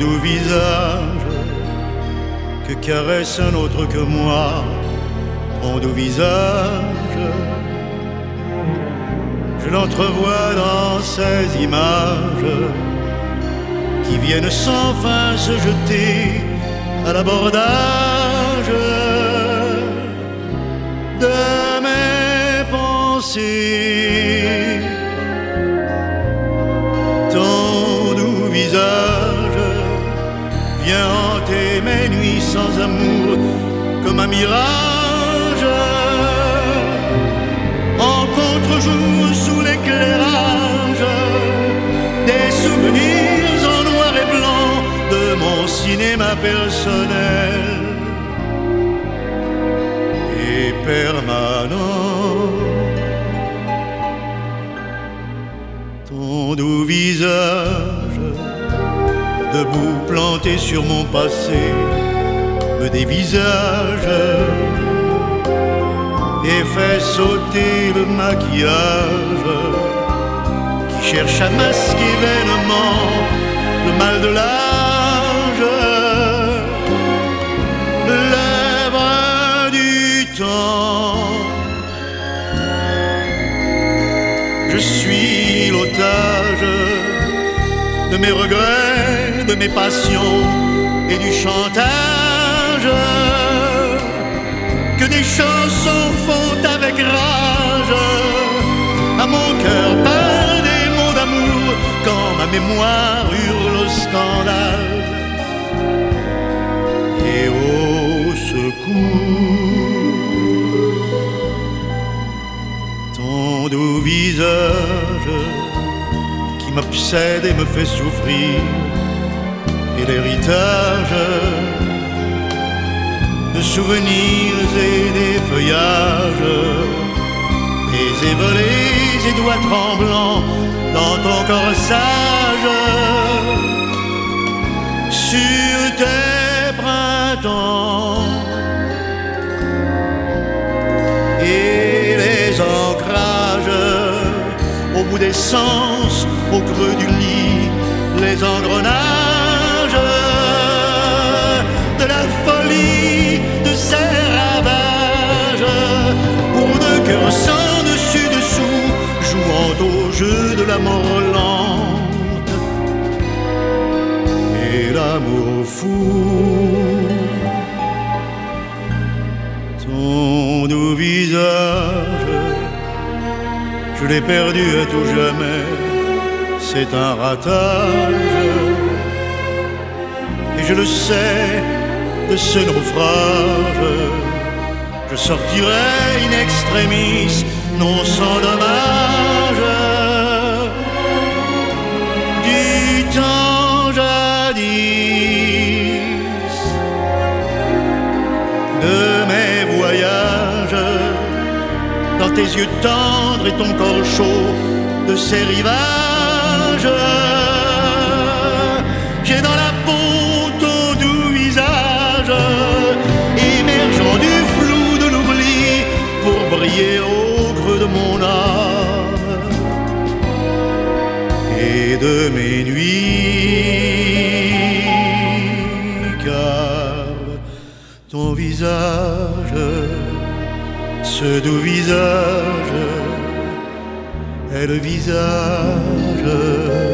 doux visage que caresse un autre que moi, ton doux visage. Je l'entrevois dans ces images qui viennent sans fin se jeter à l'abordage de mes pensées. Ton doux visage vient hanter mes nuits sans amour comme un mirage. En contre-jour sous l'éclairage des souvenirs en noir et blanc de mon cinéma personnel et permanent. Ton doux visage, debout planté sur mon passé, me dévisage et fait sauter le maquillage qui cherche à masquer vainement le mal de l'âge. L'œuvre du temps, je suis l'otage de mes regrets, de mes passions et du chantage que des chansons font avec rage à mon cœur par des mots d'amour quand ma mémoire hurle au scandale et au secours. Ton doux visage qui m'obsède et me fait souffrir et l'héritage de souvenirs et des feuillages, des volés et doigts tremblants dans ton corsage, sur tes printemps et les ancrages au bout des sens, au creux du lit, les engrenages de la folie de ces ravages pour deux cœurs sans dessus-dessous jouant au jeu de la mort lente et l'amour fou. Ton doux visage, je l'ai perdu à tout jamais, c'est un ratage et je le sais. De ce naufrage, je sortirai in extremis, non sans dommage, du temps jadis, de mes voyages, dans tes yeux tendres et ton corps chaud, de ces rivages. J'ai dans la peau ton doux visage, émergeant du flou de l'oubli pour briller au creux de mon âme et de mes nuits, car ton visage, ce doux visage, est le visage